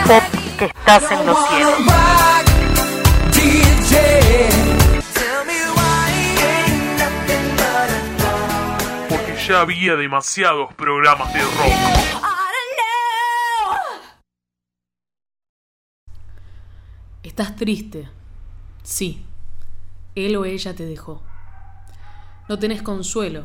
Pop que estás en los cielos. Porque ya había demasiados programas de rock. ¿Estás triste? Sí, él o ella te dejó. No tenés consuelo.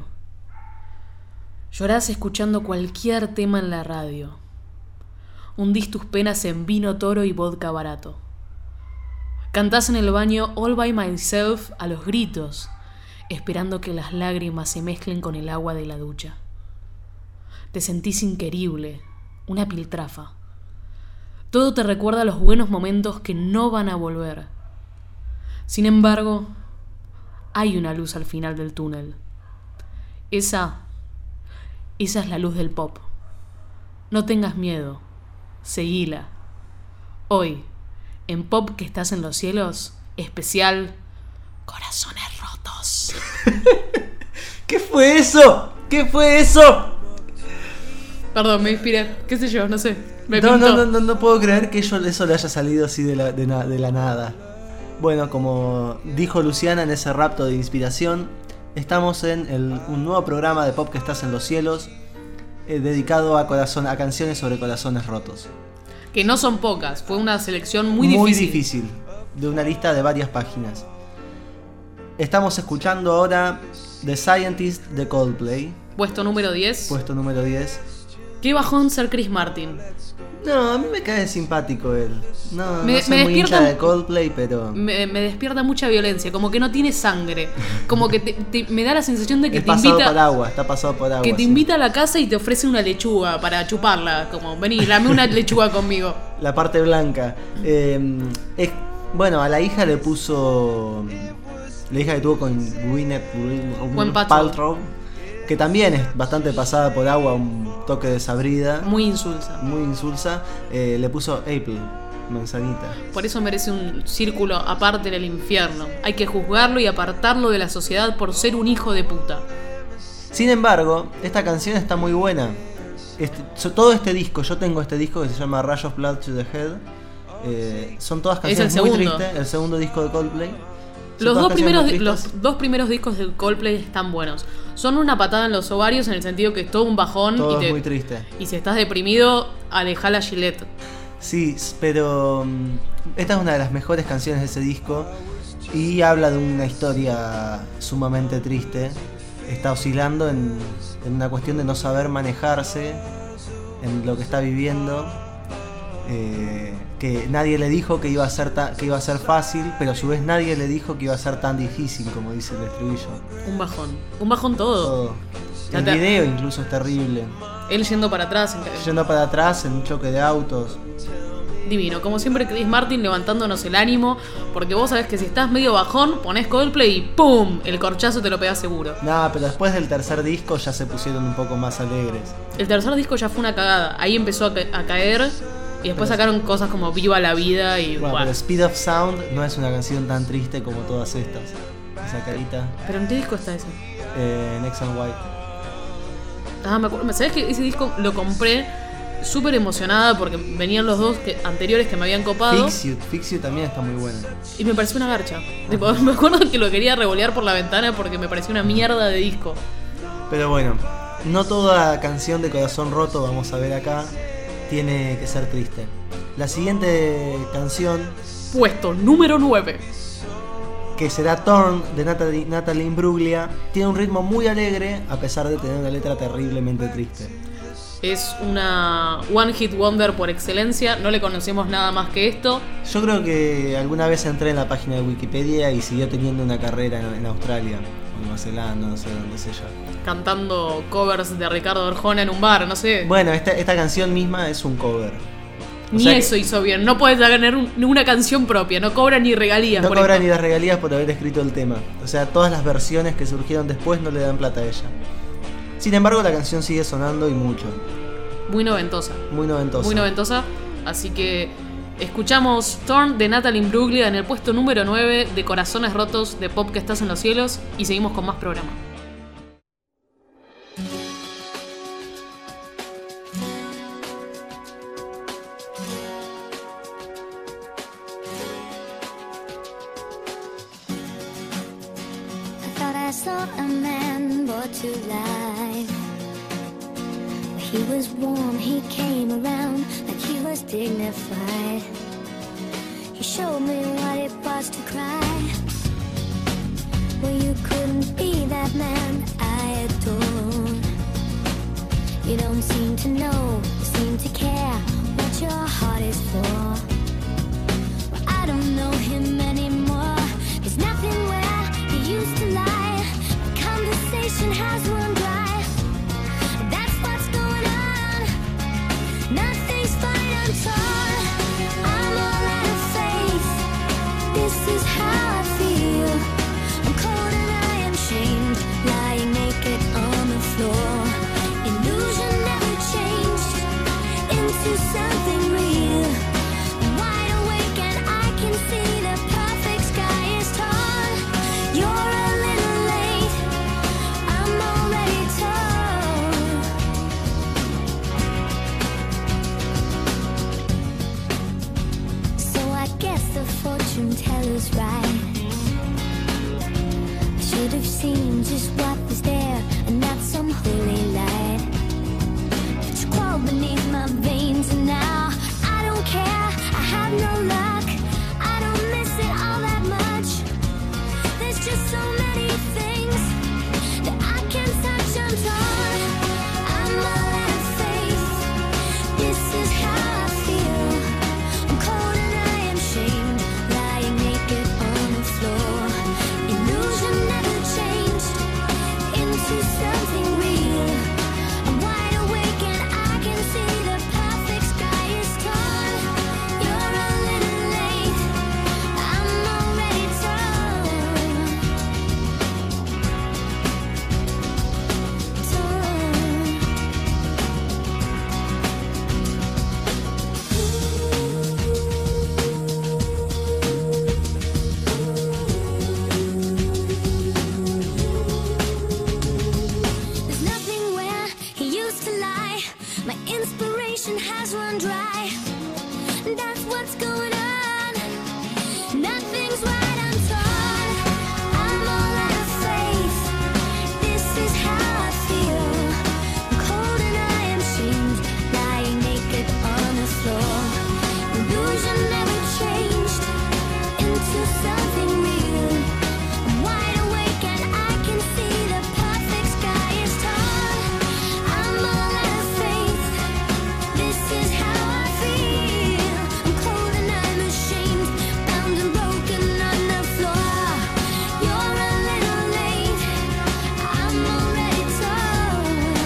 Llorás escuchando cualquier tema en la radio. Hundís tus penas en vino toro y vodka barato. Cantás en el baño All by Myself a los gritos, esperando que las lágrimas se mezclen con el agua de la ducha. Te sentís inquerible, una piltrafa. Todo te recuerda a los buenos momentos que no van a volver. Sin embargo, hay una luz al final del túnel. Esa es la luz del pop. No tengas miedo, seguila. Hoy, en Pop que estás en los cielos, especial Corazones Rotos. ¿Qué fue eso? ¿Qué fue eso? Perdón, me inspiré. ¿Qué sé yo? No sé. No puedo creer que eso le haya salido así de la nada. Bueno, como dijo Luciana en ese rapto de inspiración, estamos en un nuevo programa de Pop que estás en los cielos, dedicado a canciones sobre corazones rotos. Que no son pocas, fue una selección muy difícil, de una lista de varias páginas. Estamos escuchando ahora The Scientist de Coldplay. Puesto número 10. Qué bajón ser Chris Martin. No, a mí me cae simpático él. No soy muy hincha de Coldplay, pero... Me despierta mucha violencia, como que no tiene sangre. Como que me da la sensación de que está pasado por agua. Que te invita a la casa y te ofrece una lechuga para chuparla. Como, vení, dame una lechuga conmigo. La parte blanca. Bueno, a la hija le puso... La hija que tuvo con Gwyneth Paltrow, que también es bastante pasada por agua, un toque desabrida. Muy insulsa. Le puso April, manzanita. Por eso merece un círculo aparte del infierno. Hay que juzgarlo y apartarlo de la sociedad por ser un hijo de puta. Sin embargo, esta canción está muy buena. Todo este disco, yo tengo este disco que se llama Rush of Blood to the Head. Son todas canciones muy tristes. El segundo disco de Coldplay. Los dos primeros discos de Coldplay están buenos. Son una patada en los ovarios en el sentido que es todo un bajón. Todo es muy triste. Y si estás deprimido, alejá la Gillette. Sí, pero esta es una de las mejores canciones de ese disco y habla de una historia sumamente triste. Está oscilando en una cuestión de no saber manejarse en lo que está viviendo. Que nadie le dijo que iba a ser fácil, pero a su vez nadie le dijo que iba a ser tan difícil, como dice el estribillo. Un bajón todo. El video incluso es terrible. Él yendo para atrás en un choque de autos. Divino, como siempre Chris Martin levantándonos el ánimo, porque vos sabés que si estás medio bajón, ponés Coldplay y ¡pum! El corchazo te lo pegás seguro. No, pero después del tercer disco ya se pusieron un poco más alegres. El tercer disco ya fue una cagada, ahí empezó a caer. Y después sacaron cosas como Viva la Vida y... Bueno, pero Speed of Sound no es una canción tan triste como todas estas. Esa carita. ¿Pero en qué disco está ese? En X and White. Me acuerdo. ¿Sabés que ese disco lo compré súper emocionada porque venían los dos anteriores que me habían copado? Fix You también está muy buena. Y me pareció una garcha. Tipo, me acuerdo que lo quería revolear por la ventana porque me pareció una mierda de disco. Pero bueno, no toda canción de corazón roto, vamos a ver acá, tiene que ser triste. La siguiente canción, puesto número 9, que será Torn de Natalie Imbruglia, tiene un ritmo muy alegre a pesar de tener una letra terriblemente triste. Es una One Hit Wonder por excelencia, no le conocemos nada más que esto. Yo creo que alguna vez entré en la página de Wikipedia y siguió teniendo una carrera en Australia, en Nueva Zelanda, no sé dónde sé yo. Cantando covers de Ricardo Arjona en un bar, no sé. Bueno, esta canción misma es un cover. Ni eso hizo bien, no puedes tener una canción propia, no cobra ni regalías. No cobra ni las regalías por haber escrito el tema. O sea, todas las versiones que surgieron después no le dan plata a ella. Sin embargo, la canción sigue sonando y mucho. Muy noventosa. Muy noventosa, así que escuchamos Torn de Natalie Imbruglia en el puesto número 9 de Corazones Rotos de Pop que estás en los cielos y seguimos con más programa. saw a man brought to life. He was warm, he came around like he was dignified. He showed me what it was to cry. Well, you couldn't be that man I adore. You don't seem to know, seem to care what your heart is for. Well, I don't know him anymore. There's nothing where he used to lie. The conversation has run dry. That's what's going on. Nothing's fine, I'm torn. I'm all out of faith. This is how I feel. I'm cold and I am shamed, lying naked on the floor. Illusion never changed into something real. I'm wide awake and I can see the perfect sky is torn. You're a little late, I'm already torn. So I guess the fortune teller's right. Should have seen just what was there and not some holy light. But you crawl beneath my veins and now I don't care, I have no luck. I don't miss it all that much. There's just so many things that I can't touch, I'm torn. I'm all out of faith. This is how I feel. I'm cold and I am shamed, lying naked on the floor. Illusion never changed into something real. I'm wide awake and I can see the perfect sky is torn. You're a little late, I'm already torn. There's nothing where he used to lie. My inspiration has run dry. That's what's going on. Nothing's right, I'm torn. I'm all out of faith. This is how I feel. I'm cold and I am shamed, lying naked on the floor. Illusion never changed into something real. I'm wide awake and I can see the perfect sky is torn. I'm all out of faith. This is how I feel. I'm cold and I'm ashamed, bound and broken on the floor. You're a little late, I'm already torn.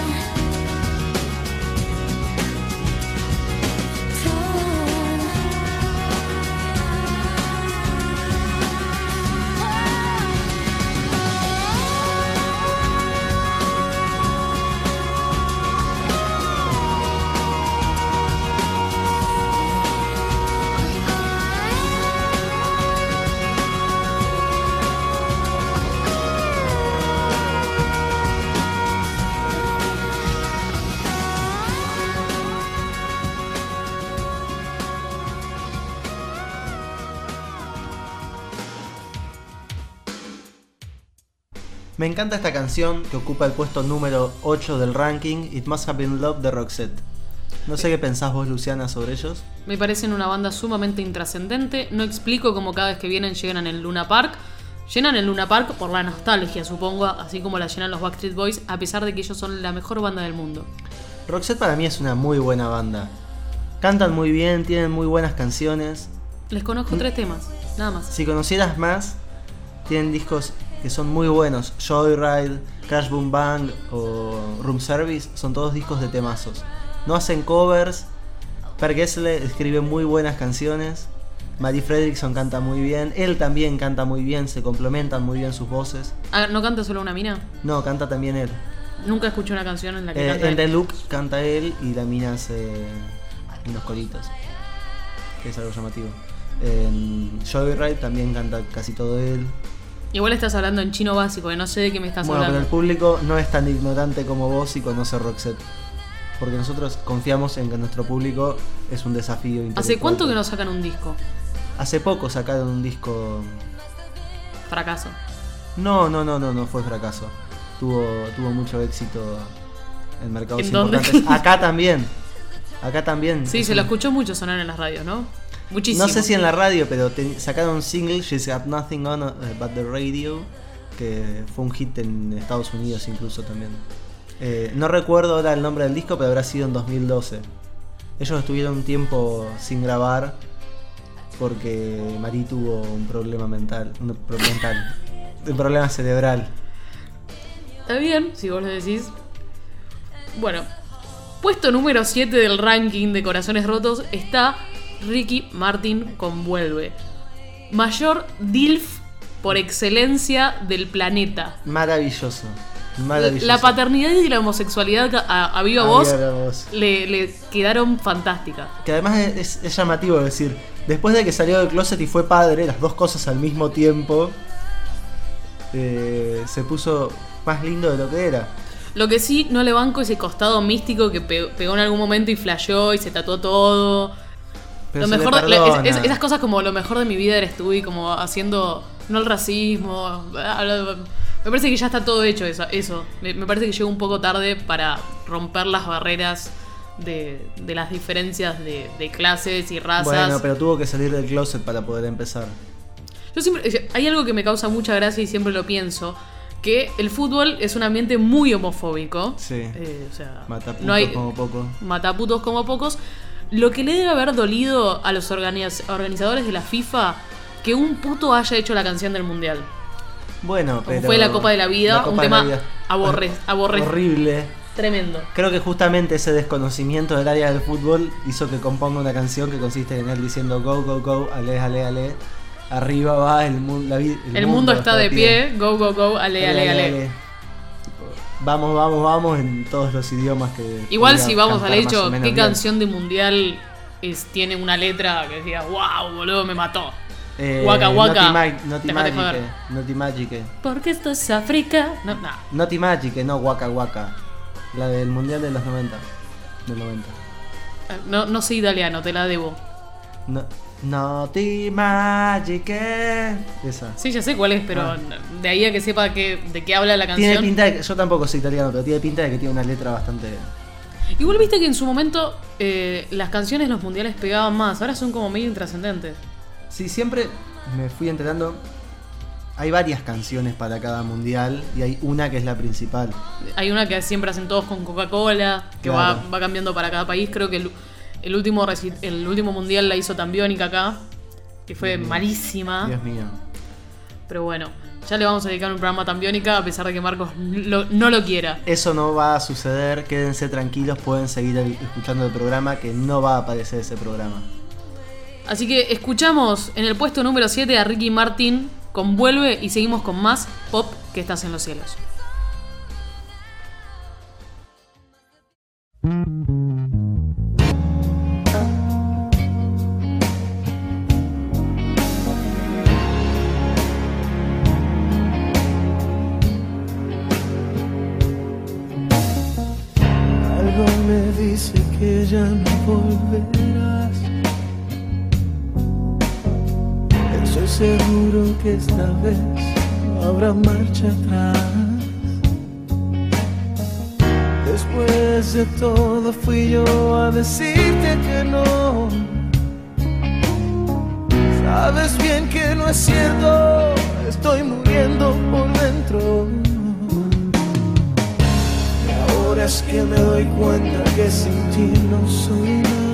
Me encanta esta canción que ocupa el puesto número 8 del ranking, It Must Have Been Love de Roxette. No sé qué pensás vos, Luciana, sobre ellos. Me parecen una banda sumamente intrascendente. No explico cómo cada vez que vienen llenan el Luna Park. Llenan el Luna Park por la nostalgia, supongo, así como la llenan los Backstreet Boys, a pesar de que ellos son la mejor banda del mundo. Roxette para mí es una muy buena banda. Cantan muy bien, tienen muy buenas canciones. Les conozco 3 temas, nada más. Si conocieras más, tienen discos que son muy buenos. Joyride, Crash Boom Bang o Room Service son todos discos de temazos. No hacen covers. Per Gessle escribe muy buenas canciones. Marie Fredriksson canta muy bien. Él también canta muy bien. Se complementan muy bien sus voces. Ah, ¿no canta solo una mina? No, canta también él. Nunca escuché una canción en la que canta En él. The Look canta él y la mina hace unos coritos, que es algo llamativo. En Joyride también canta casi todo él. Igual estás hablando en chino básico, que no sé de qué me estás Bueno, pero hablando. el público no es tan ignorante como vos y conoce Roxette. Porque nosotros confiamos en que nuestro público es un desafío intelectual. ¿Hace cuánto que no sacan un disco? Hace poco sacaron un disco. Fracaso. No fue fracaso. Tuvo mucho éxito en mercados ¿En dónde? importantes. Acá también. Sí, se lo escuchó mucho sonar en las radios, ¿no? Muchísimo. No sé si en la radio, pero sacaron un single, She's Got Nothing On But The Radio, que fue un hit en Estados Unidos incluso también. No recuerdo ahora el nombre del disco, pero habrá sido en 2012. Ellos estuvieron un tiempo sin grabar porque Marie tuvo un problema mental, un problema cerebral. Está bien, si vos lo decís. Bueno, puesto número 7 del ranking de Corazones Rotos está Ricky Martin con Vuelve. Mayor DILF por excelencia del planeta. Maravilloso. La paternidad y la homosexualidad a viva voz le quedaron fantásticas. Que además es llamativo decir, después de que salió del closet y fue padre, las dos cosas al mismo tiempo, se puso más lindo de lo que era. Lo que sí no le banco ese costado místico que pegó en algún momento y flasheó y se tatuó todo. Pero lo mejor esas cosas como lo mejor de mi vida eres tú y como haciendo no el racismo. Me parece que ya está todo hecho eso. Me parece que llegó un poco tarde para romper las barreras de las diferencias de clases y razas. Bueno, pero tuvo que salir del closet para poder empezar. Yo siempre hay algo que me causa mucha gracia y siempre lo pienso, que el fútbol es un ambiente muy homofóbico. Sí. O sea, mataputos no hay, como pocos. Mataputos como pocos. Lo que le debe haber dolido a los organizadores de la FIFA que un puto haya hecho la canción del mundial. Bueno, pero fue la Copa de la Vida, un tema horrible. Tremendo. Creo que justamente ese desconocimiento del área del fútbol hizo que componga una canción que consiste en él diciendo go, go, go, ale, ale, ale. Arriba va el mundo está de pie. Go, go, go, ale, ale, ale. Vamos, vamos, vamos en todos los idiomas que... Igual si vamos al hecho, ¿qué canción de mundial tiene una letra que decía wow, boludo, me mató? Waka Waka. Naughty Magic. Porque esto es África. Naughty Magic, no Waka Waka. La del mundial de los 90. Del 90. No sé italiano, te la debo. Naughty Magic. Esa. Sí, ya sé cuál es, pero de ahí a que sepa de qué habla la canción. Tiene pinta de yo tampoco soy italiano, pero tiene pinta de que tiene una letra bastante... Igual viste que en su momento las canciones de los mundiales pegaban más, ahora son como medio intrascendentes. Sí, siempre me fui enterando. Hay varias canciones para cada mundial y hay una que es la principal. Hay una que siempre hacen todos con Coca-Cola, que claro, va cambiando para cada país. Creo que el último mundial la hizo Tambiónica acá, que fue malísima. Dios mío. Pero bueno, ya le vamos a dedicar un programa a Tambiónica a pesar de que Marcos no lo quiera. Eso no va a suceder, quédense tranquilos, pueden seguir escuchando el programa, que no va a aparecer ese programa. Así que escuchamos en el puesto número 7 a Ricky Martin con Vuelve y seguimos con más pop que estás en los cielos. Algo me dice que ya no volverás. Estoy seguro que esta vez no habrá marcha atrás. Después de todo fui yo a decirte que no. Sabes bien que no es cierto, estoy muriendo por dentro. Y ahora es que me doy cuenta que sin ti no soy nada.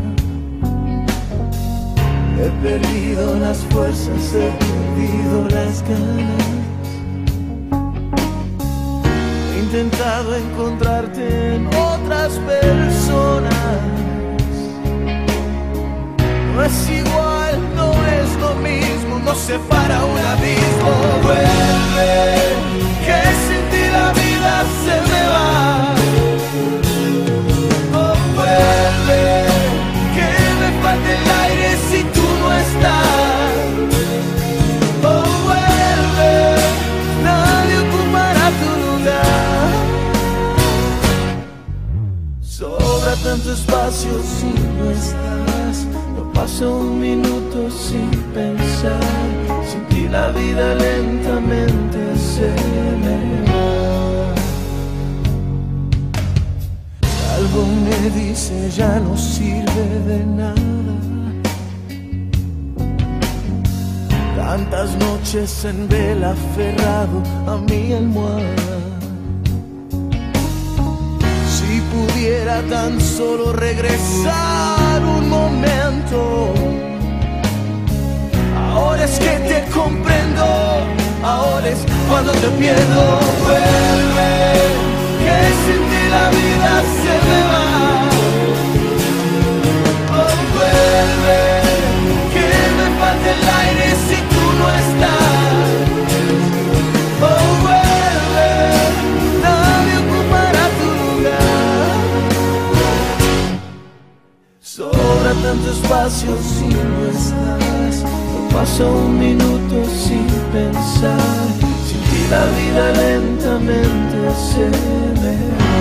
He perdido las fuerzas, he perdido las ganas. He intentado encontrarte en otras personas. No es igual, no es lo mismo, nos separa un abismo. Vuelve, que sin ti la vida se me va. Oh, vuelve, que me falta el aire si tú no estás. Oh, vuelve, nadie ocupará tu lugar. Sobra tanto espacio si no estás. No paso un minuto sin pensar. Sin ti la vida lentamente dice ya no sirve de nada. Tantas noches en vela aferrado a mi almohada. Si pudiera tan solo regresar un momento. Ahora es que te comprendo, ahora es cuando te pierdo. Vuelve, que sin ti la vida se me va. Oh, vuelve, que me falta el aire si tú no estás. Oh, vuelve, nadie ocupará tu lugar. Sobra tanto espacio si no estás. No pasa un minuto sin pensar. Sin ti la vida lentamente se me va.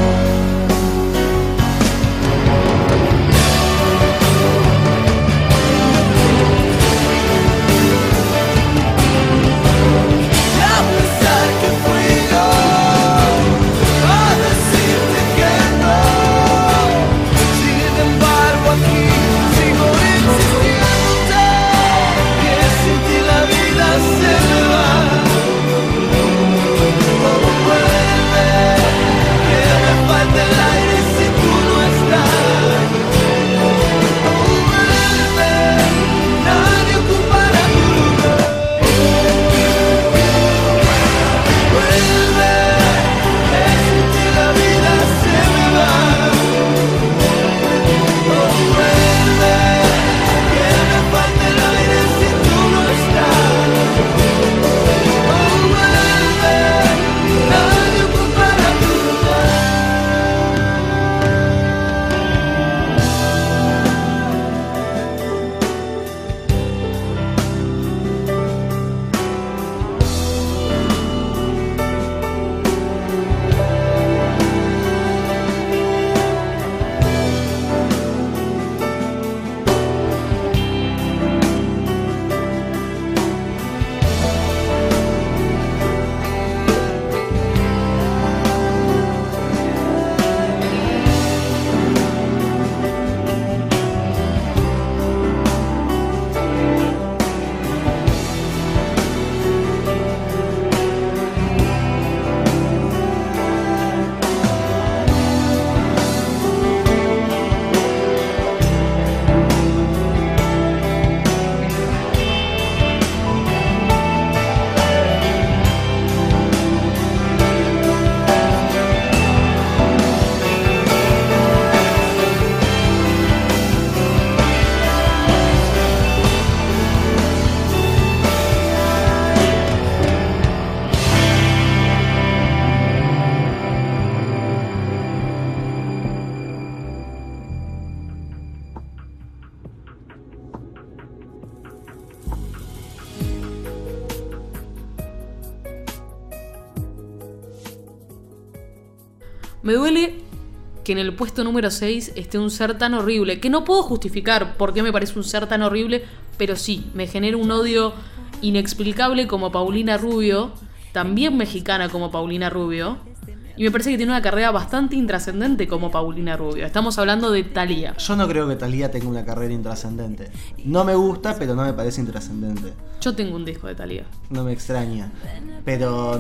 Me duele que en el puesto número 6 esté un ser tan horrible, que no puedo justificar por qué me parece un ser tan horrible, pero sí, me genera un odio inexplicable como Paulina Rubio, también mexicana como Paulina Rubio, y me parece que tiene una carrera bastante intrascendente como Paulina Rubio. Estamos hablando de Thalía. Yo no creo que Thalía tenga una carrera intrascendente. No me gusta, pero no me parece intrascendente. Yo tengo un disco de Thalía. No me extraña. Pero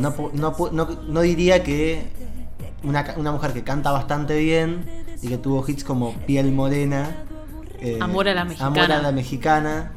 no diría que una mujer que canta bastante bien y que tuvo hits como Piel Morena, Amor a la Mexicana, Amor a la Mexicana,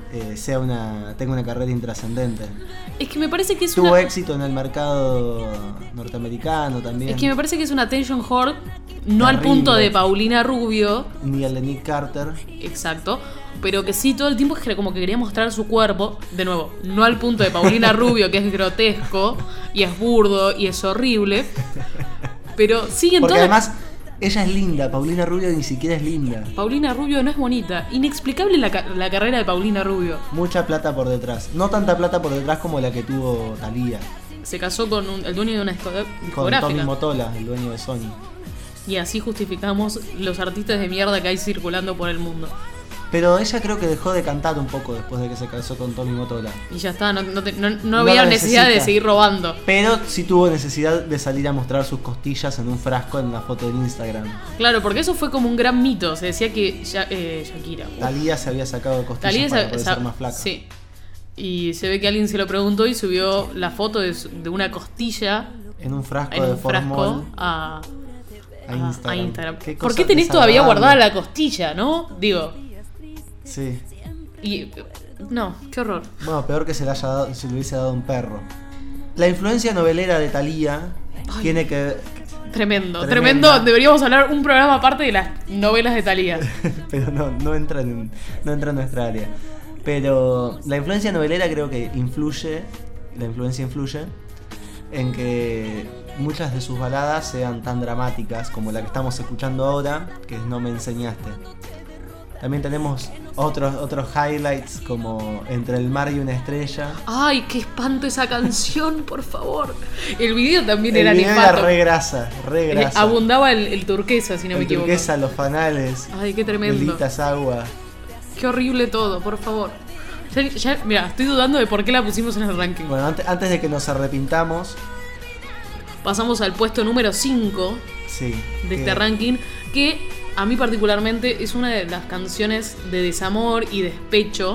tenga una carrera intrascendente. Es que me parece que es tuvo éxito en el mercado norteamericano también. Es que me parece que es una attention whore, no terrible, al punto de Paulina Rubio ni el de Nick Carter. Exacto, pero que sí todo el tiempo es que como que quería mostrar su cuerpo. De nuevo, no al punto de Paulina Rubio, que es grotesco y es burdo y es horrible, pero siguen porque todas. Además ella es linda, Paulina Rubio ni siquiera es linda. Paulina Rubio no es bonita. Inexplicable la carrera de Paulina Rubio. Mucha plata por detrás. No tanta plata por detrás como la que tuvo Thalía. Se casó con el dueño de una discográfica. Con Tommy Mottola, el dueño de Sony. Y así justificamos los artistas de mierda que hay circulando por el mundo. Pero ella creo que dejó de cantar un poco después de que se casó con Tommy Mottola. Y ya está, no No había lo necesidad de necesita. seguir robando. Pero sí tuvo necesidad de salir a mostrar sus costillas en un frasco en la foto del Instagram. Claro, porque eso fue como un gran mito. Se decía que Shakira. Thalía se había sacado costillas Thalía para poder ser más flaca. Sí. Y se ve que alguien se lo preguntó y subió la foto de una costilla En un frasco en de un frasco formol a Instagram. Qué ¿Por cosa qué tenés todavía desagradable. guardada la costilla, no? Digo. Sí. Y. No, qué horror. Bueno, peor que se le hubiese dado un perro. La influencia novelera de Thalía tiene que... Tremendo. Tremenda. Deberíamos hablar un programa aparte de las novelas de Thalía. Pero no entra en nuestra área. Pero la influencia novelera creo que influye en que muchas de sus baladas sean tan dramáticas como la que estamos escuchando ahora, que es No me enseñaste. También tenemos otros highlights como Entre el mar y una estrella. Ay, qué espanto esa canción, por favor. El video también El era video nefasto. era re grasa. Abundaba el turquesa, si no me El equivoco. turquesa, los fanales. Ay, qué tremendo. Velitas, agua. Qué horrible todo, por favor. Mira, estoy dudando de por qué la pusimos en el ranking. Bueno, antes de que nos arrepintamos, Pasamos al puesto número 5 sí. de este ranking, que a mí particularmente es una de las canciones de desamor y despecho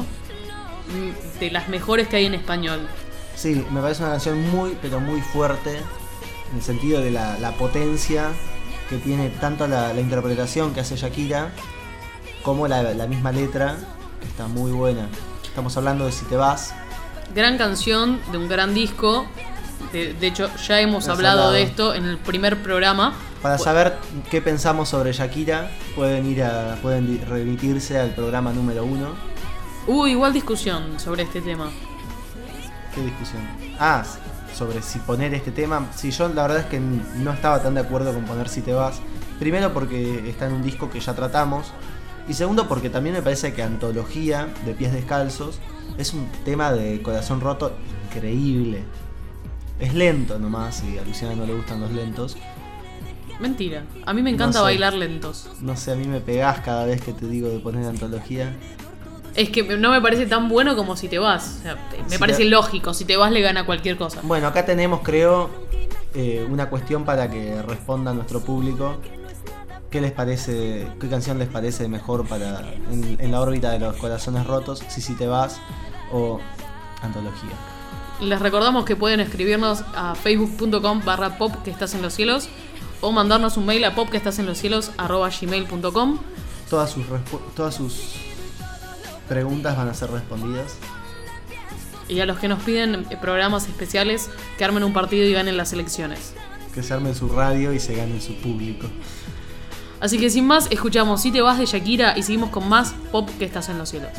de las mejores que hay en español. Sí, me parece una canción muy, pero muy fuerte, en el sentido de la potencia que tiene tanto la interpretación que hace Shakira, como la misma letra, que está muy buena. Estamos hablando de Si te vas. Gran canción de un gran disco. De hecho, ya hemos hablado de esto en el primer programa. Para saber qué pensamos sobre Shakira, pueden remitirse al programa número 1. Hubo igual discusión sobre este tema. ¿Qué discusión? Sobre si poner este tema. Sí, yo la verdad es que no estaba tan de acuerdo con poner Si te vas. Primero porque está en un disco que ya tratamos. Y segundo porque también me parece que Antología de Pies Descalzos es un tema de corazón roto increíble. Es lento nomás y a Luciana no le gustan los lentos. Mentira, a mí me encanta No sé. bailar lentos. No sé, a mí me pegás cada vez que te digo de poner Antología. Es que no me parece tan bueno como Si te vas. O sea, me Si parece te- lógico, Si te vas le gana cualquier cosa. Bueno, acá tenemos, creo, una cuestión para que responda nuestro público. ¿Qué les parece? ¿Qué canción les parece mejor para en la órbita de los corazones rotos? Si te vas o Antología. Les recordamos que pueden escribirnos a facebook.com/pop que estás en los cielos o mandarnos un mail a popquestasenloscielos@gmail.com. Todas sus preguntas van a ser respondidas. Y a los que nos piden programas especiales, que armen un partido y ganen las elecciones. Que se armen su radio y se ganen su público. Así que sin más, escuchamos Si te vas de Shakira y seguimos con más Pop que estás en los cielos.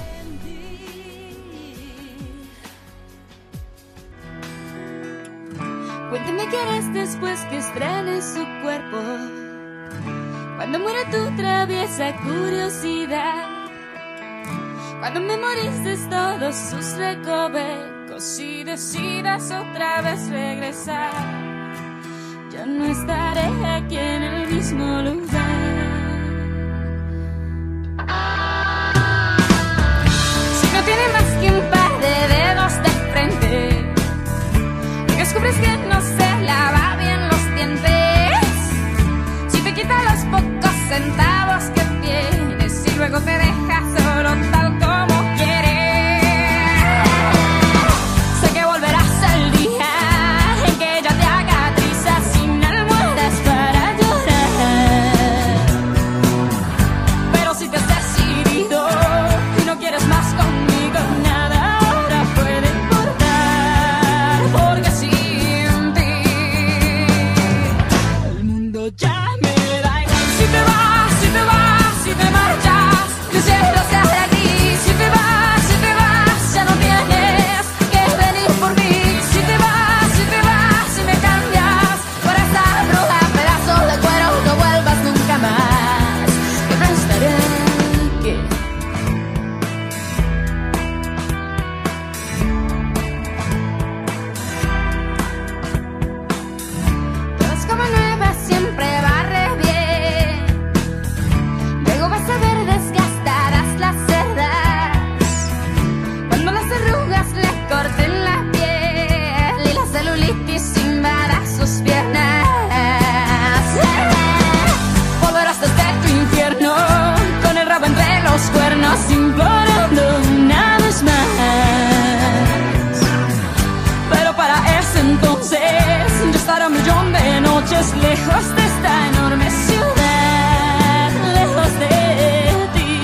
Cuéntame qué harás después que estrenes su cuerpo, cuando muera tu traviesa curiosidad, cuando memorices todos sus recovecos y decidas otra vez regresar. Yo no estaré aquí en el mismo lugar. Si no tiene más que un par de dedos de frente, descubres que no se lava bien los dientes, si te quita los pocos centavos que tienes y luego te deja solo tal como quieres, sé que volverás el día en que ella te haga trizas sin almohadas para llorar. Pero si te has decidido y no quieres más conmigo, nada ahora puede importar, porque sin ti el mundo ya me da igual. Si te vas, entonces yo estaré un millón de noches lejos de esta enorme ciudad, lejos de ti.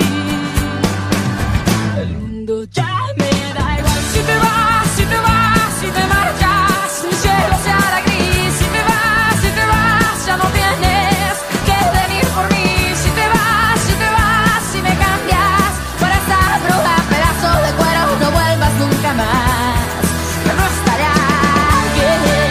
El mundo ya me da igual. Si te vas, si te vas, si te marchas, mi cielo se hará gris. Si te vas, ya no tienes que venir por mí. Si te vas, si me cambias por esta bruja, pedazo de cuero, no vuelvas nunca más. No estará bien.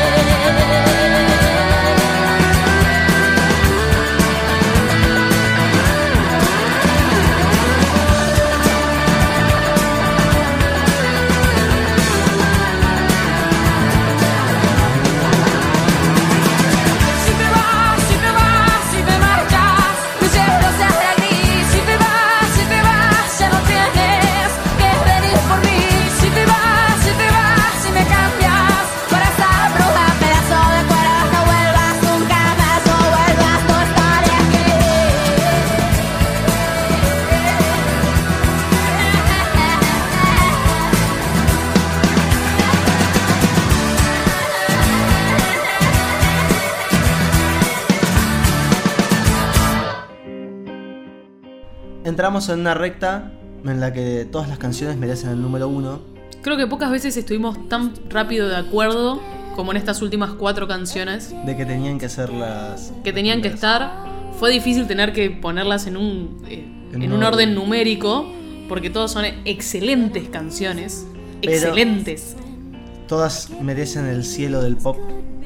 Entramos en una recta en la que todas las canciones merecen el número 1. Creo que pocas veces estuvimos tan rápido de acuerdo como en estas últimas 4 canciones. De que tenían que ser las... Que tenían que estar. Fue difícil tener que ponerlas en un orden numérico, porque todas son excelentes canciones. Pero excelentes. Todas merecen el cielo del pop.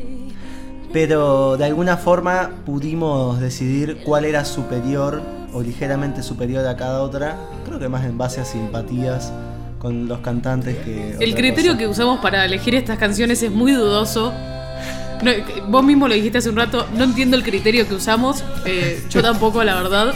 Pero de alguna forma pudimos decidir cuál era superior o ligeramente superior a cada otra. Creo que más en base a simpatías con los cantantes que... El criterio que usamos para elegir estas canciones es muy dudoso. No, vos mismo lo dijiste hace un rato, no entiendo el criterio que usamos. Yo tampoco, la verdad.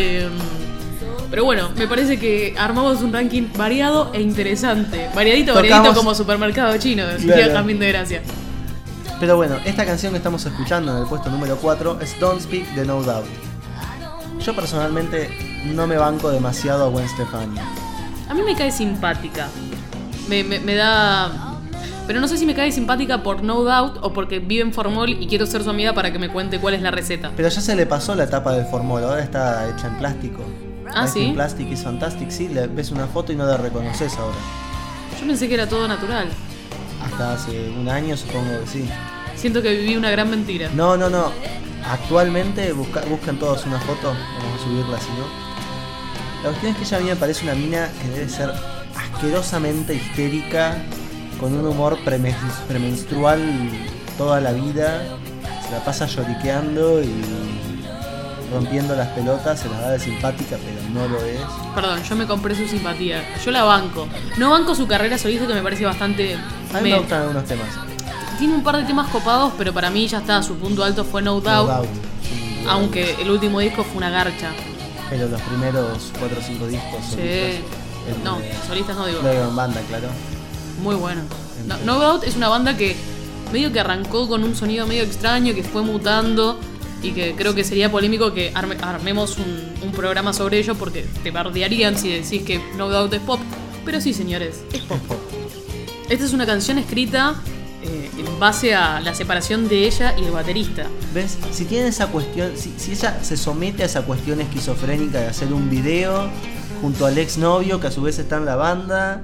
Pero bueno, me parece que armamos un ranking variado e interesante. Variadito como supermercado chino, decía Camín de Gracia. Pero bueno, esta canción que estamos escuchando en el puesto número 4 es Don't Speak de No Doubt. Yo personalmente no me banco demasiado a Gwen Stefani. A mí me cae simpática. Me da... Pero no sé si me cae simpática por No Doubt o porque vive en Formol y quiero ser su amiga para que me cuente cuál es la receta. Pero ya se le pasó la etapa del Formol, ahora está hecha en plástico. Ah, ¿sí? En Plastic is Fantastic, sí, le ves una foto y no la reconoces ahora. Yo pensé que era todo natural. Hasta hace un año supongo que sí. Siento que viví una gran mentira. No. Actualmente buscan todos una foto, vamos a subirla si no. La cuestión es que ella a mí me parece una mina que debe ser asquerosamente histérica, con un humor premenstrual toda la vida. Se la pasa lloriqueando y rompiendo las pelotas, se las da de simpática, pero no lo es. Perdón, yo me compré su simpatía. Yo la banco. No banco su carrera solista, que me parece bastante... A mí me gustan algunos temas. Tiene un par de temas copados, pero para mí ya está, su punto alto fue No Doubt. Sí, aunque el último disco fue una garcha. Pero los primeros 4 o 5 discos sí. No, solistas no digo. Luego en banda, claro. Muy bueno. No Doubt es una banda que medio que arrancó con un sonido medio extraño, que fue mutando y que creo que sería polémico que armemos un programa sobre ello, porque te bardearían si decís que No Doubt es pop. Pero sí, señores, es pop. Esta es una canción escrita en base a la separación de ella y el baterista. ¿Ves? Si tiene esa cuestión, si ella se somete a esa cuestión esquizofrénica de hacer un video junto al exnovio que a su vez está en la banda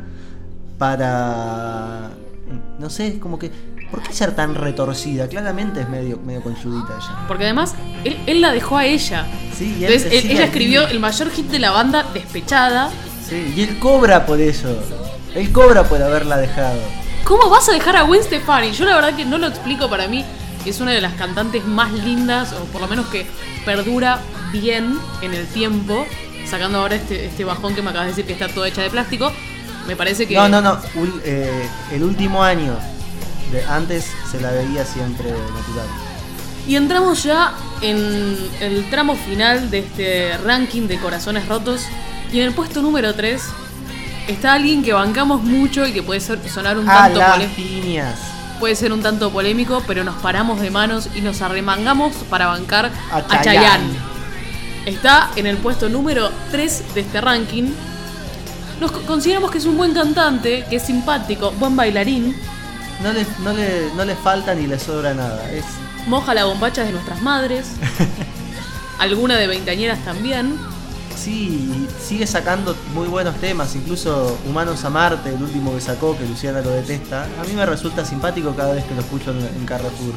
para... No sé, es como que... ¿Por qué ser tan retorcida? Claramente es medio conchudita ella. Porque además, él la dejó a ella. Sí, y entonces ella escribió el mayor hit de la banda, Despechada. Sí, y él cobra por eso. Él cobra por haberla dejado. ¿Cómo vas a dejar a Gwen Stefani? Yo la verdad que no lo explico. Para mí es una de las cantantes más lindas, o por lo menos que perdura bien en el tiempo. Sacando ahora este bajón que me acabas de decir que está toda hecha de plástico. Me parece que... No. El último año. Antes se la veía siempre natural. Y entramos ya en el tramo final de este ranking de corazones rotos. Y en el puesto número 3... está alguien que bancamos mucho y que puede sonar un tanto polémico. Puede ser un tanto polémico, pero nos paramos de manos y nos arremangamos para bancar a Chayanne. Está en el puesto número 3 de este ranking. Nos consideramos que es un buen cantante, que es simpático, buen bailarín. no le falta ni le sobra nada. Moja la bombacha de nuestras madres. Alguna de veinteañeras también. Sí, sigue sacando muy buenos temas. Incluso Humanos a Marte, el último que sacó, que Luciana lo detesta. A mí me resulta simpático cada vez que lo escucho en Carrefour.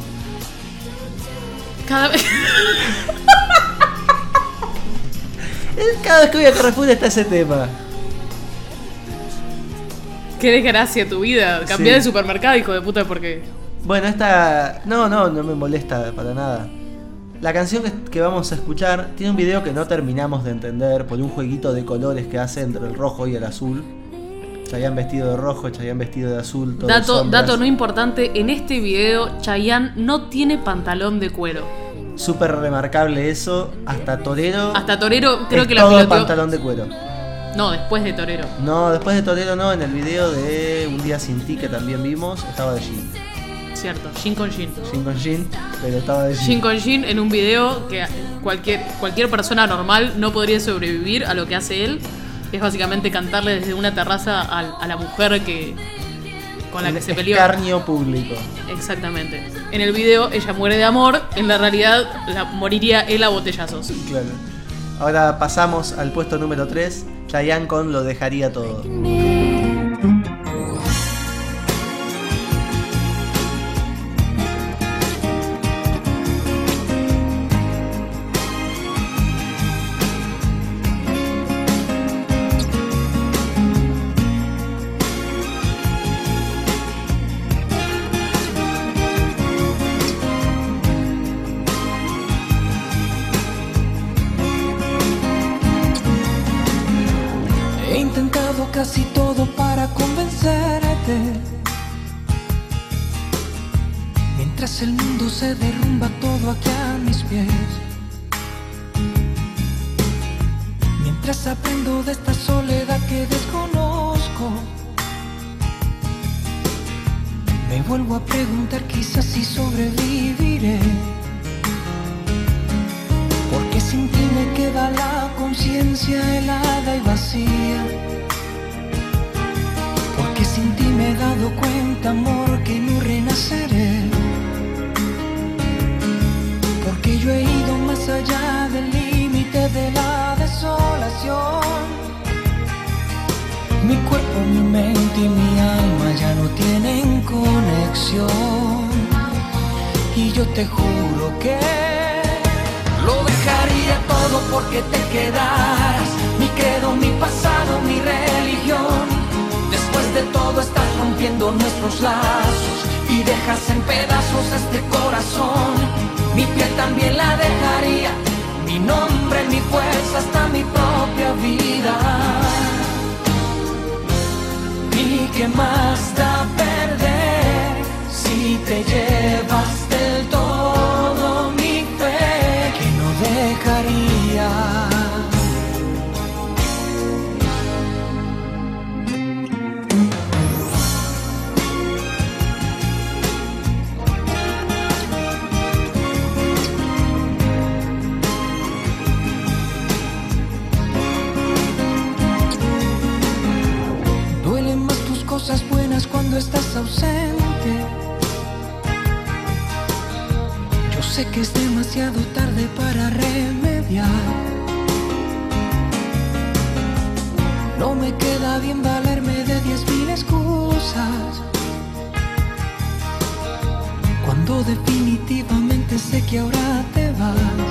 Cada vez... Cada vez que voy a Carrefour está ese tema. Qué desgracia tu vida. Cambiá Sí. de supermercado, hijo de puta, porque... Bueno, esta... No me molesta para nada. La canción que vamos a escuchar tiene un video que no terminamos de entender por un jueguito de colores que hace entre el rojo y el azul. Chayanne vestido de rojo, Chayanne vestido de azul. Dato no importante, en este video Chayanne no tiene pantalón de cuero. Súper remarcable eso. Hasta Torero creo que la todo piloteó. pantalón de cuero. No, después de Torero. No, después de Torero no. En el video de Un Día Sin Ti que también vimos, estaba de jean. Cierto, jean con jean. Jean con jean, pero estaba de jean. Jean con jean en un video que cualquier persona normal no podría sobrevivir a lo que hace él. Es básicamente cantarle desde una terraza a la mujer con la que se peleó. Escarnio público. Exactamente. En el video ella muere de amor, en la realidad moriría él a botellazos. Claro. Ahora pasamos al puesto número 3, Chayanne con Lo Dejaría Todo. He intentado casi todo para convencerte. Mientras el mundo se derrumba todo aquí a mis pies. Mientras aprendo de esta soledad que desconozco. Me vuelvo a preguntar quizás si sobreviviré. Porque sin ti me queda la conciencia helada y vacía. Porque sin ti me he dado cuenta, amor, que no renaceré. Porque yo he ido más allá del límite de la desolación. Mi cuerpo, mi mente y mi alma ya no tienen conexión. Y yo te juro que lo dejaría todo porque te quedaras. Mi credo, mi pasado, mi religión. Después de todo estás rompiendo nuestros lazos y dejas en pedazos este corazón. Mi piel también la dejaría, mi nombre, mi fuerza, hasta mi propia vida. ¿Y qué más da perder si te llevas del todo mi fe? Que no dejaría. Duelen más tus cosas buenas cuando estás ausente. Yo sé que es demasiado tarde para remediar. No me queda bien valerme de 10.000 excusas, cuando definitivamente sé que ahora te vas.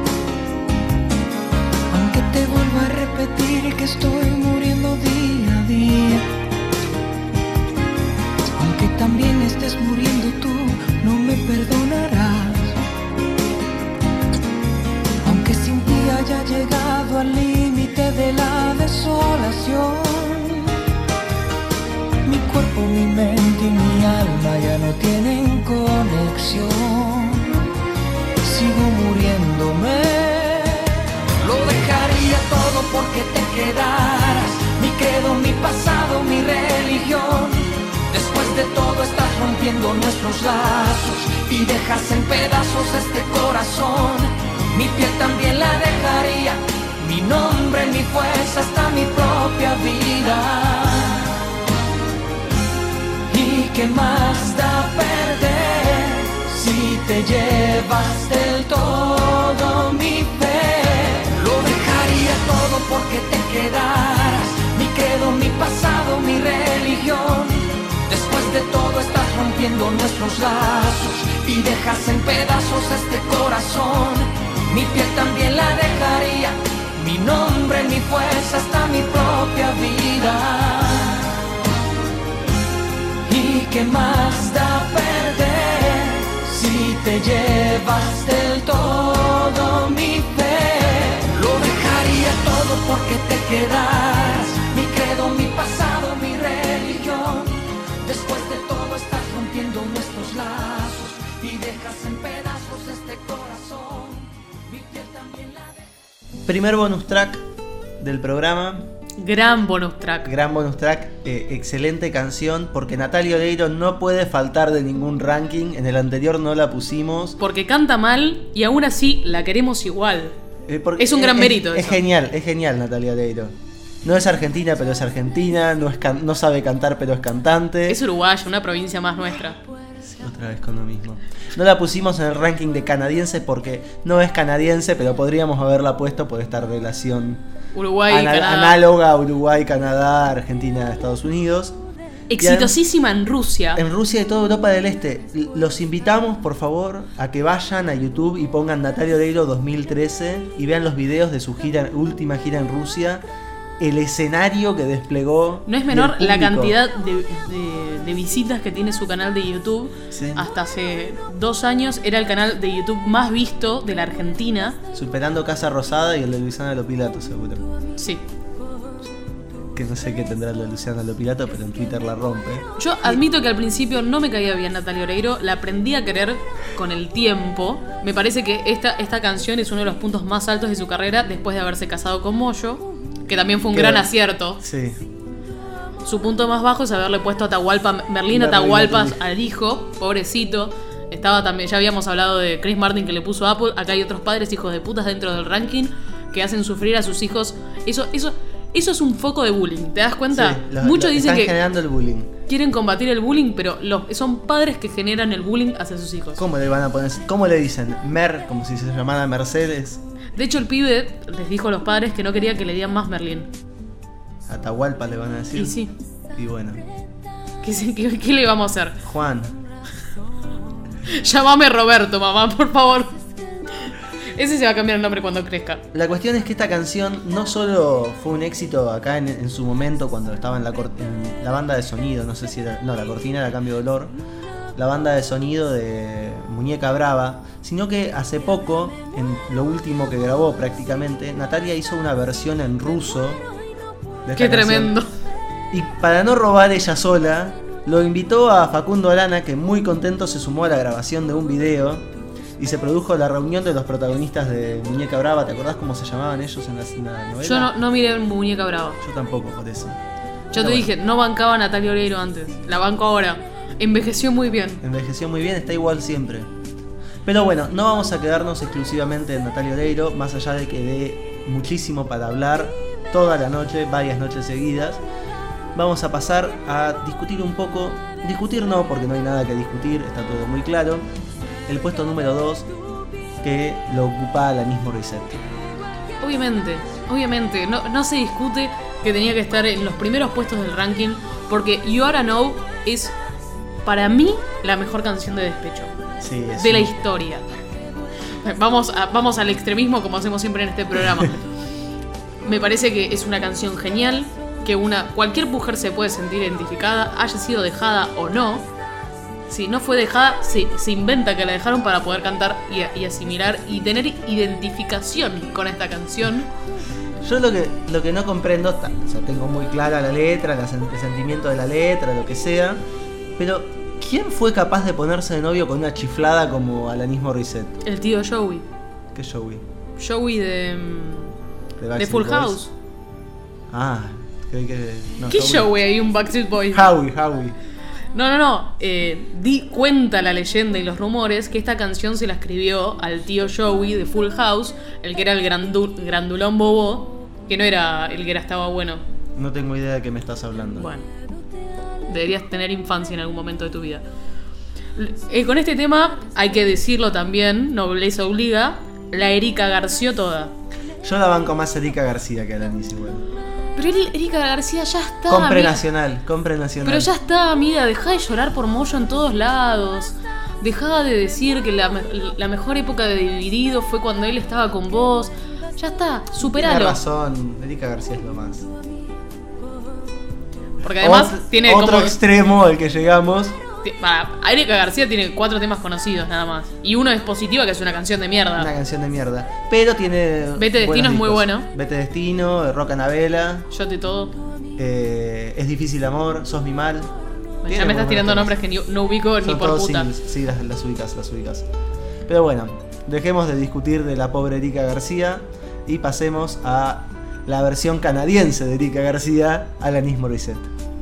Aunque te vuelvo a repetir que estoy muriendo día a día. Aunque también estés muriendo tú, no me perdonarás. Aunque sin ti haya llegado al límite de la desolación. Mi cuerpo, mi mente y mi alma ya no tienen conexión. Sigo muriéndome. Lo dejaría todo porque te quedaras. Mi credo, mi pasado, mi religión. Después de todo estás rompiendo nuestros lazos y dejas en pedazos este corazón. Mi piel también la dejaría, mi nombre, mi fuerza, hasta mi propia vida. ¿Y qué más da perder si te llevas del todo mi fe. Lo dejaría todo porque te quedaras, mi credo, mi pasado, mi religión. Después de todo estás rompiendo nuestros lazos y dejas en pedazos este corazón. Mi piel también la dejaría, mi nombre, mi fuerza, hasta mi propia vida. ¿Y qué más da perder si te llevas del todo mi fe? Lo dejaría todo porque te quedaras, mi credo, mi pasado, mi religión. Después de todo estás rompiendo nuestros lazos y dejas en pedazos este corazón. Mi piel también la deja. Primer bonus track del programa. Gran bonus track. Gran bonus track, excelente canción, porque Natalia Oreiro no puede faltar de ningún ranking. En el anterior no la pusimos. Porque canta mal y aún así la queremos igual. Es un gran mérito. Es genial Natalia Oreiro. No es argentina, pero es argentina. No sabe cantar, pero es cantante. Es uruguaya, una provincia más nuestra. Sí, otra vez con lo mismo. No la pusimos en el ranking de canadienses porque no es canadiense, pero podríamos haberla puesto por esta relación Uruguay, Canadá. Análoga a Uruguay, Canadá, Argentina, Estados Unidos. Exitosísima en Rusia. En Rusia y toda Europa del Este. Los invitamos, por favor, a que vayan a YouTube y pongan Natalia Oreiro 2013 y vean los videos de su última gira en Rusia. El escenario que desplegó. No es menor la cantidad de visitas que tiene su canal de YouTube. Sí. Hasta hace 2 años era el canal de YouTube más visto de la Argentina. Superando Casa Rosada y el de Luciana Lopilato, seguro. Sí. Que no sé qué tendrá el de Luciana Lopilato, pero en Twitter la rompe. Yo admito que al principio no me caía bien Natalia Oreiro. La aprendí a querer con el tiempo. Me parece que esta canción es uno de los puntos más altos de su carrera después de haberse casado con Moyo, que también fue un gran acierto. Sí. Su punto más bajo es haberle puesto Merlín Atahualpas al hijo, pobrecito. Estaba también, ya habíamos hablado de Chris Martin que le puso Apple. Acá hay otros padres hijos de putas dentro del ranking que hacen sufrir a sus hijos. Eso es un foco de bullying, ¿te das cuenta? Sí, Muchos dicen que generando el bullying. Quieren combatir el bullying, pero son padres que generan el bullying hacia sus hijos. ¿Cómo le van a poner? ¿Cómo le dicen? Como si se llamara Mercedes. De hecho, el pibe les dijo a los padres que no quería que le dieran más Merlín. Atahualpa le van a decir. Y sí. Y bueno. ¿Qué le vamos a hacer? Juan. Llámame Roberto, mamá, por favor. Ese se va a cambiar el nombre cuando crezca. La cuestión es que esta canción no solo fue un éxito acá en su momento cuando estaba en la banda de sonido, no sé si era... No, la cortina era Cambio de Olor. La banda de sonido de Muñeca Brava, sino que hace poco, en lo último que grabó prácticamente, Natalia hizo una versión en ruso de esta ¡Qué canción. tremendo! Y para no robar ella sola, lo invitó a Facundo Arana, que muy contento se sumó a la grabación de un video y se produjo la reunión de los protagonistas de Muñeca Brava. ¿Te acordás cómo se llamaban ellos en la novela? Yo no miré Muñeca Brava. Yo tampoco, por eso. Yo te dije, no bancaba a Natalia Oreiro antes. La banco ahora. Envejeció muy bien. Envejeció muy bien, está igual siempre. Pero bueno, no vamos a quedarnos exclusivamente en Natalia Oreiro, más allá de que dé muchísimo para hablar toda la noche, varias noches seguidas. Vamos a pasar a discutir un poco. Discutir no, porque no hay nada que discutir, está todo muy claro. El puesto número 2, que lo ocupa Alanis Morissette. Obviamente, no se discute que tenía que estar en los primeros puestos del ranking, porque You Oughta Know es, para mí, la mejor canción de despecho Sí, de la historia. Vamos al extremismo como hacemos siempre en este programa. Me parece que es una canción genial, que cualquier mujer se puede sentir identificada, haya sido dejada o no. Si no fue dejada, se inventa que la dejaron para poder cantar y asimilar y tener identificación con esta canción. Yo lo que no comprendo, o sea, tengo muy clara la letra, el sentimiento de la letra, lo que sea, pero ¿quién fue capaz de ponerse de novio con una chiflada como Alanis Morissette? El tío Joey. ¿Qué Joey? Joey de Backstreet Full Boys. House. Ah, creí que... No, ¿Qué Joey? Hay un Backstreet Boys. Howie. No. Di cuenta la leyenda y los rumores que esta canción se la escribió al tío Joey de Full House, el que era el grandulón bobo, que no era el que estaba bueno. No tengo idea de qué me estás hablando. Bueno. deberías tener infancia en algún momento de tu vida. Con este tema, hay que decirlo también, nobleza obliga, la Erika García toda. Yo la banco más Erika García que Alanis igual. Pero Erika García ya está. Compre amiga. nacional. Pero ya está, amiga, dejá de llorar por Moyo en todos lados. Dejá de decir que la mejor época de Dividido fue cuando él estaba con vos. Ya está, superalo. Tienes razón, Erika García es lo más. Porque además tiene otro como... extremo al que llegamos. Erika García tiene 4 temas conocidos nada más. Y uno es Positiva, que es una canción de mierda. Una canción de mierda. Pero tiene. Vete Destino es muy bueno. Vete Destino, Rock Anabela. Yo te todo. Es difícil amor, Sos mi mal. Ya me estás tirando nombres que no ubico ni por puta. Sí, las ubicas. Pero bueno, dejemos de discutir de la pobre Erika García y pasemos a la versión canadiense de Erika García, Alanis Morissette.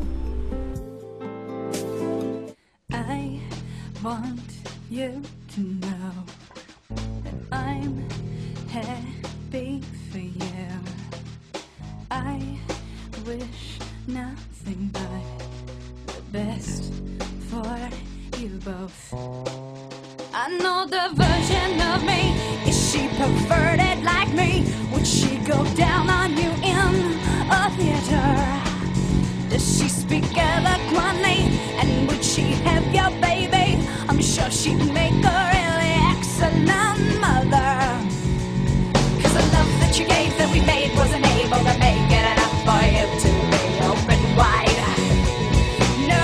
I want you to know that I'm happy for you. I wish nothing but the best for you both. I know the version of me. Is she perverted like me? Would she go down on you in a theater? Does she speak eloquently? And would she have your baby? I'm sure she'd make a really excellent mother. 'Cause the love that you gave that we made wasn't able to make it enough for you to be open wide. No.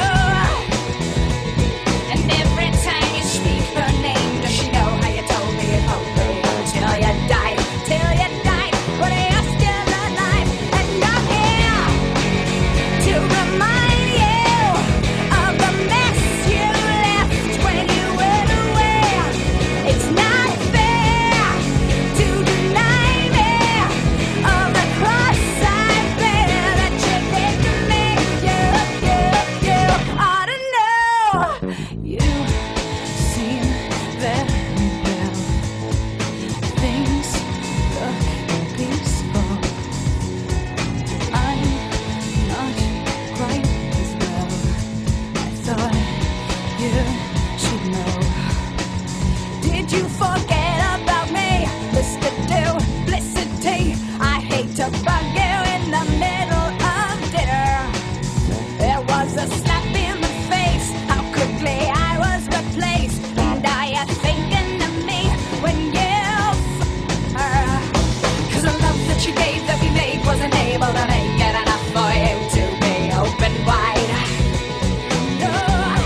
And every time you speak her name, does she know how you told me it won't be until you died? Till you died, but you're still alive. And I'm here to remind you of the mess you left when you went away. It's not fair to deny me of the cross I bear that you did to me. You ought to know. You seem very well. Things look peaceful. I'm not quite as well. I thought you should know. Did you forget about me, Mr. Duplicity? I hate to bug you in the middle of dinner. There was a slap in the face. How quickly I was replaced. And are you thinking of me when you her? 'Cause the love that you gave that we made wasn't able to make it enough for you to be open wide. No.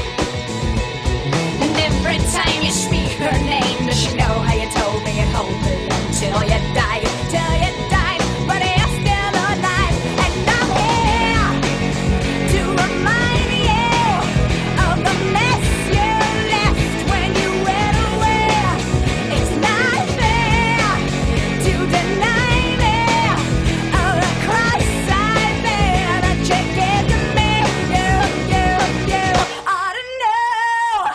And every time you speak her name, does she know how you told me it won't be until you died? Till you died, but you're still alive. And I'm here to remind you of the mess you left when you went away. It's not fair to deny me of the cross I bear that you gave to me. You ought to know.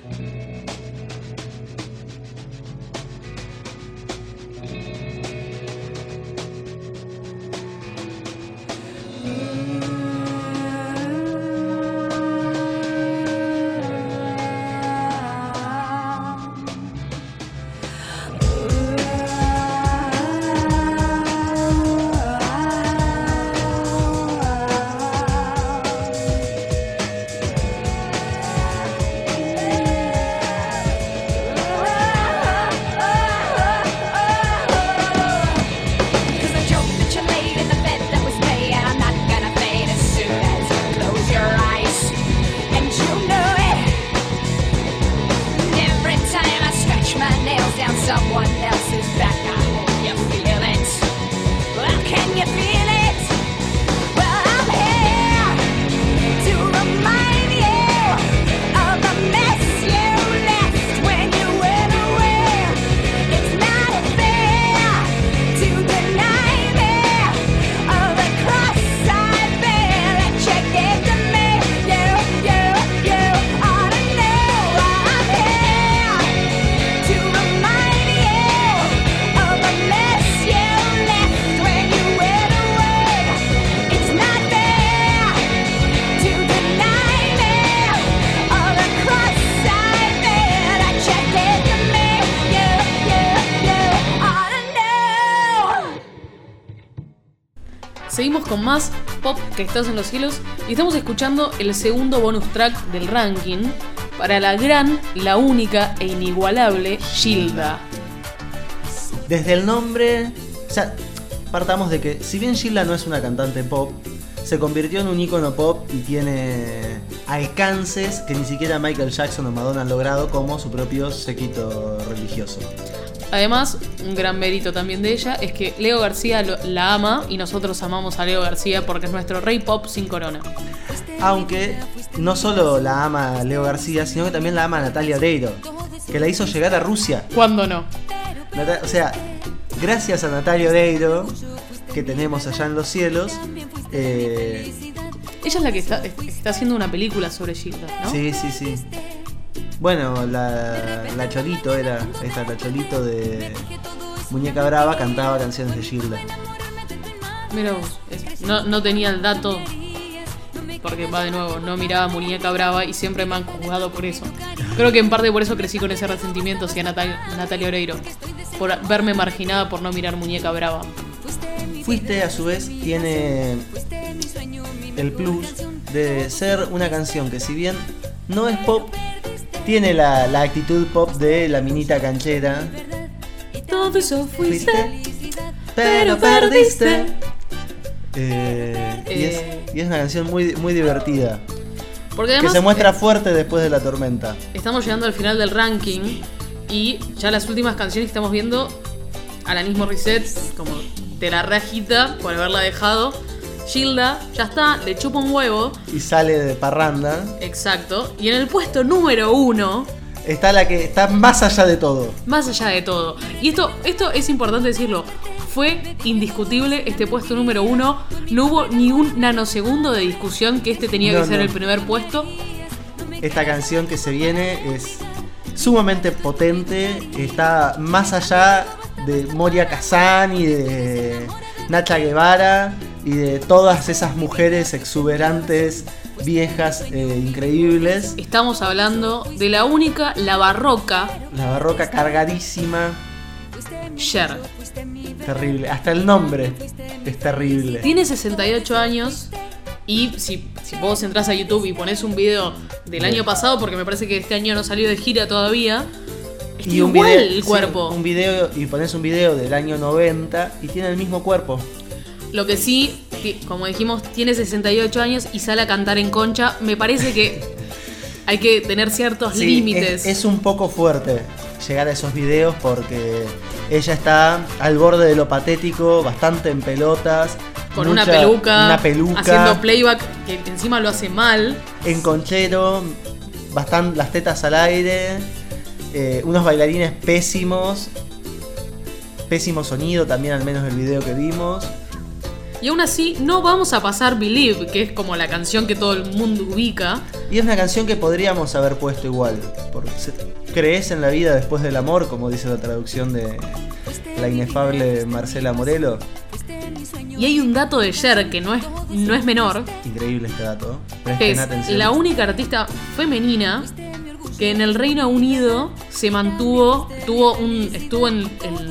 Cause the joke that you laid in the bed that was me, and I'm not gonna fade as soon as you close your eyes. And you know it. And every time I scratch my nails down someone else's back, I hope you feel it. Well, can you feel it? Well, I'm here to remind you of the mess you left when you went away. It's not fair to deny me of the cross I bear that you gave to me. You ought to know I'm here to remind you seguimos con más pop que estás en los cielos y estamos escuchando el segundo bonus track del ranking para la gran, la única e inigualable Gilda. Desde el nombre, o sea, partamos de que si bien Gilda no es una cantante pop, se convirtió en un ícono pop y tiene alcances que ni siquiera Michael Jackson o Madonna han logrado, como su propio séquito religioso. Además, un gran mérito también de ella es que Leo García la ama y nosotros amamos a Leo García porque es nuestro rey pop sin corona. Aunque no solo la ama Leo García, sino que también la ama Natalia Oreiro, que la hizo llegar a Rusia. ¿Cuándo no? O sea, gracias a Natalia Oreiro, que tenemos allá en los cielos. Ella es la que está haciendo una película sobre Gilda, ¿no? Sí. Bueno, la Cholito era esta, la Cholito de Muñeca Brava, cantaba canciones de Gilda. Mira vos, no tenía el dato, porque va de nuevo, no miraba Muñeca Brava y siempre me han juzgado por eso. Creo que en parte por eso crecí con ese resentimiento hacia Natalia Oreiro, por verme marginada por no mirar Muñeca Brava. Fuiste, a su vez, tiene el plus de ser una canción que, si bien no es pop, tiene la actitud pop de la minita canchera. Todo eso fuiste, pero perdiste. Y es una canción muy, muy divertida, porque además, que se muestra fuerte después de la tormenta. Estamos llegando al final del ranking y ya las últimas canciones que estamos viendo, Alanis Morissette, como te la reagita por haberla dejado. Gilda ya está, le chupa un huevo y sale de parranda. Exacto. Y en el puesto número 1 está la que está más allá de todo. Más allá de todo. Y esto es importante decirlo. Fue indiscutible este puesto número 1. No hubo ni un nanosegundo de discusión que este tenía que ser el primer puesto. Esta canción que se viene es sumamente potente. Está más allá de Moria Kazan y de Nacha Guevara y de todas esas mujeres exuberantes, viejas, increíbles. Estamos hablando de la única, la barroca cargadísima Cher. Terrible, hasta el nombre es terrible. Tiene 68 años y si vos entras a YouTube y pones un video del año pasado, porque me parece que este año no salió de gira todavía, y un igual video, el cuerpo. Sí, un video, y pones un video del año 90 y tiene el mismo cuerpo. Lo que sí, como dijimos, tiene 68 años y sale a cantar en Concha. Me parece que hay que tener ciertos límites. Es un poco fuerte llegar a esos videos porque ella está al borde de lo patético, bastante en pelotas. Con una peluca, haciendo playback, que encima lo hace mal. En conchero, bastante las tetas al aire, unos bailarines pésimos. Pésimo sonido también, al menos el video que vimos. Y aún así no vamos a pasar Believe, que es como la canción que todo el mundo ubica. Y es una canción que podríamos haber puesto igual, porque crees en la vida después del amor, como dice la traducción de la inefable Marcela Morelo. Y hay un dato de Cher que no es menor. Increíble este dato. Es atención. La única artista femenina que en el Reino Unido se mantuvo, estuvo en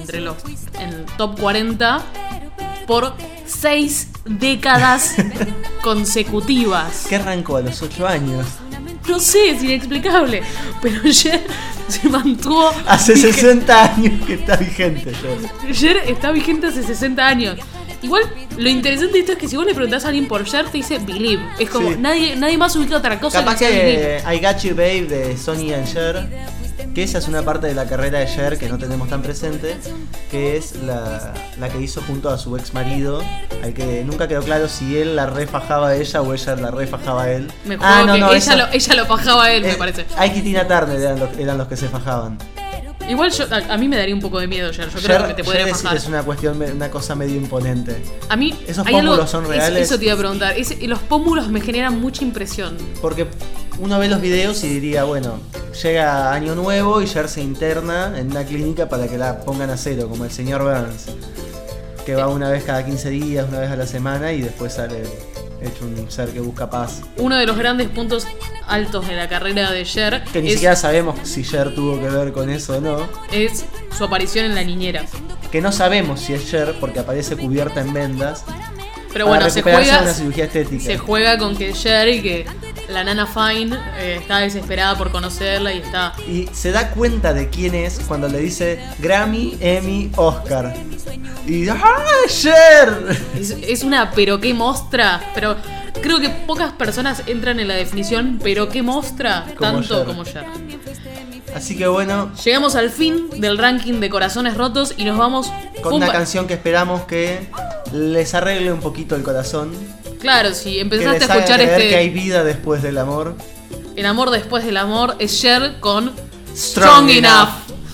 el top 40 por 6 décadas consecutivas. ¿Qué arrancó a los 8 años? No sé, es inexplicable. Pero Cher se mantuvo. Hace 60 años que está vigente. Cher está vigente hace 60 años. Igual, lo interesante de esto es que si vos le preguntás a alguien por Cher, te dice Believe. Es como, sí. nadie más ubica otra cosa. Capaz que I Got You Babe de Sonny and Cher, que esa es una parte de la carrera de Cher que no tenemos tan presente, que es la que hizo junto a su ex marido, al que nunca quedó claro si él la refajaba a ella o ella la refajaba a él. Me juego que ella lo fajaba a él, me parece. Ike y Tina Turner eran los que se fajaban. Igual a mí me daría un poco de miedo, Cher. Yo creo que te podría fajar. Es una cosa medio imponente. A mí esos pómulos son reales. Eso te iba a preguntar. Los pómulos me generan mucha impresión. Porque uno ve los videos y diría, bueno, llega Año Nuevo y Cher se interna en una clínica para que la pongan a cero, como el señor Burns, que va una vez cada 15 días, una vez a la semana y después sale hecho un ser que busca paz. Uno de los grandes puntos altos de la carrera de Cher, que ni siquiera sabemos si Cher tuvo que ver con eso o no, es su aparición en La Niñera. Que no sabemos si es Cher porque aparece cubierta en vendas. Pero para bueno, se recuperarse de juega, una cirugía estética. se juega con que Sherry, que la nana Fine, está desesperada por conocerla y está... Y se da cuenta de quién es cuando le dice Grammy, Emmy, Oscar. Y ¡ah, Cher! Es una pero qué mostra, pero creo que pocas personas entran en la definición pero qué mostra tanto Cher. como Cher. Así que bueno, Llegamos al fin del ranking de corazones rotos y nos vamos con una canción que esperamos que les arregle un poquito el corazón. Claro, si Que empezaste les a haga escuchar creer que hay vida después del amor. El amor después del amor, es Cher con Strong Enough.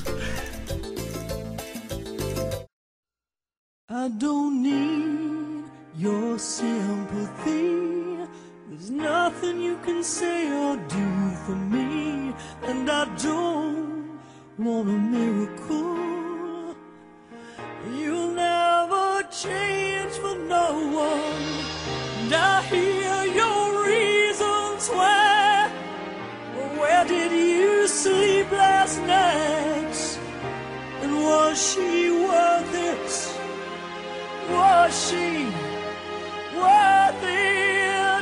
I don't need your sympathy. There's nothing you can say or do for me. And I don't want a miracle. You'll never change for no one. And I hear your reasons why. Where did you sleep last night? And was she worth it? Was she worth it?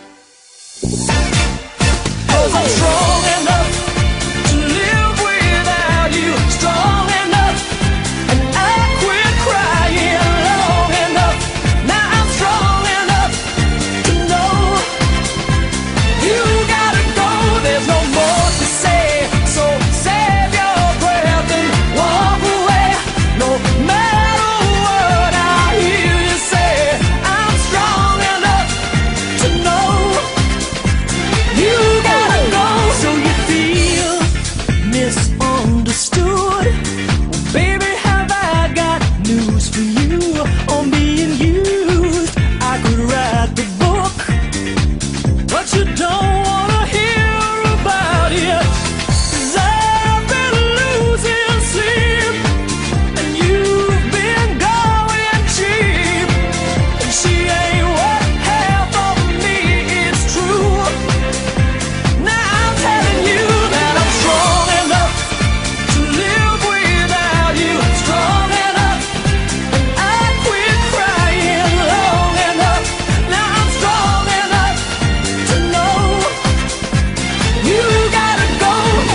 'Cause I'm strong enough to live without you. Strong enough, and I quit crying long enough. Now I'm strong enough to know you gotta go. There's no more to say, so save your breath and walk away. No matter what I hear you say, I'm strong enough to know you gotta go. So you feel misunderstood? Well, baby, have I got news for you? On being used, I could write the book, but you don't wanna hear about it. 'Cause I've been losing sleep, and you've been going cheap. And she ain't what half of me is true. Now I'm telling you that I'm strong enough to live without you. Strong enough, and I quit crying long enough. Now I'm strong enough to know you gotta go.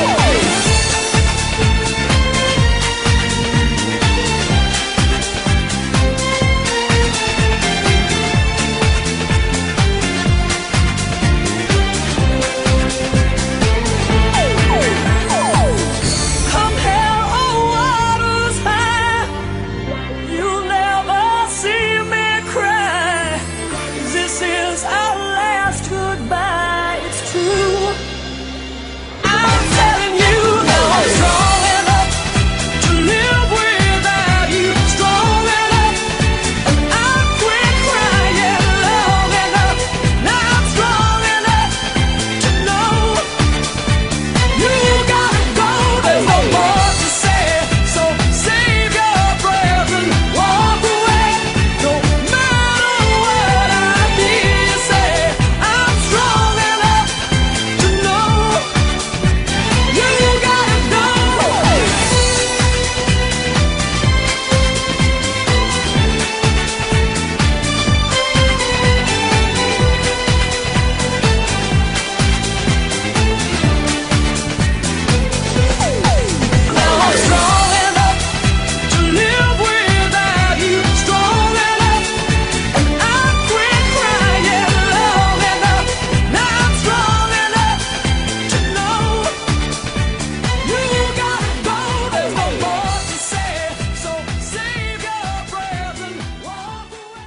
Come hell or waters high, you'll never see me cry. 'Cause this is our last goodbye, it's true. I'm telling you that I'm strong enough to live without you. Strong enough, and I quit crying long enough. Now I'm strong enough to know you gotta go. There's no more to say, so save your breath and walk away. No matter what I hear you say, I'm strong enough to know you gotta go. Now I'm strong enough to live without you. Strong enough, and I quit crying long enough. Now I'm strong enough to know you gotta go. There's no more to say, so save your breath and walk away.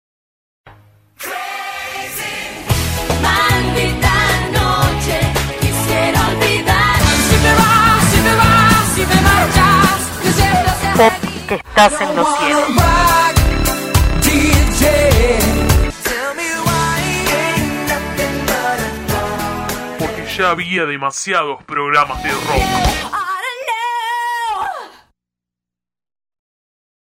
Maldita noche, quisiera olvidar. Si te vas, si te vas, si te marchas, que siempre se Pop que estás en los cielos. Porque ya había demasiados programas de rock.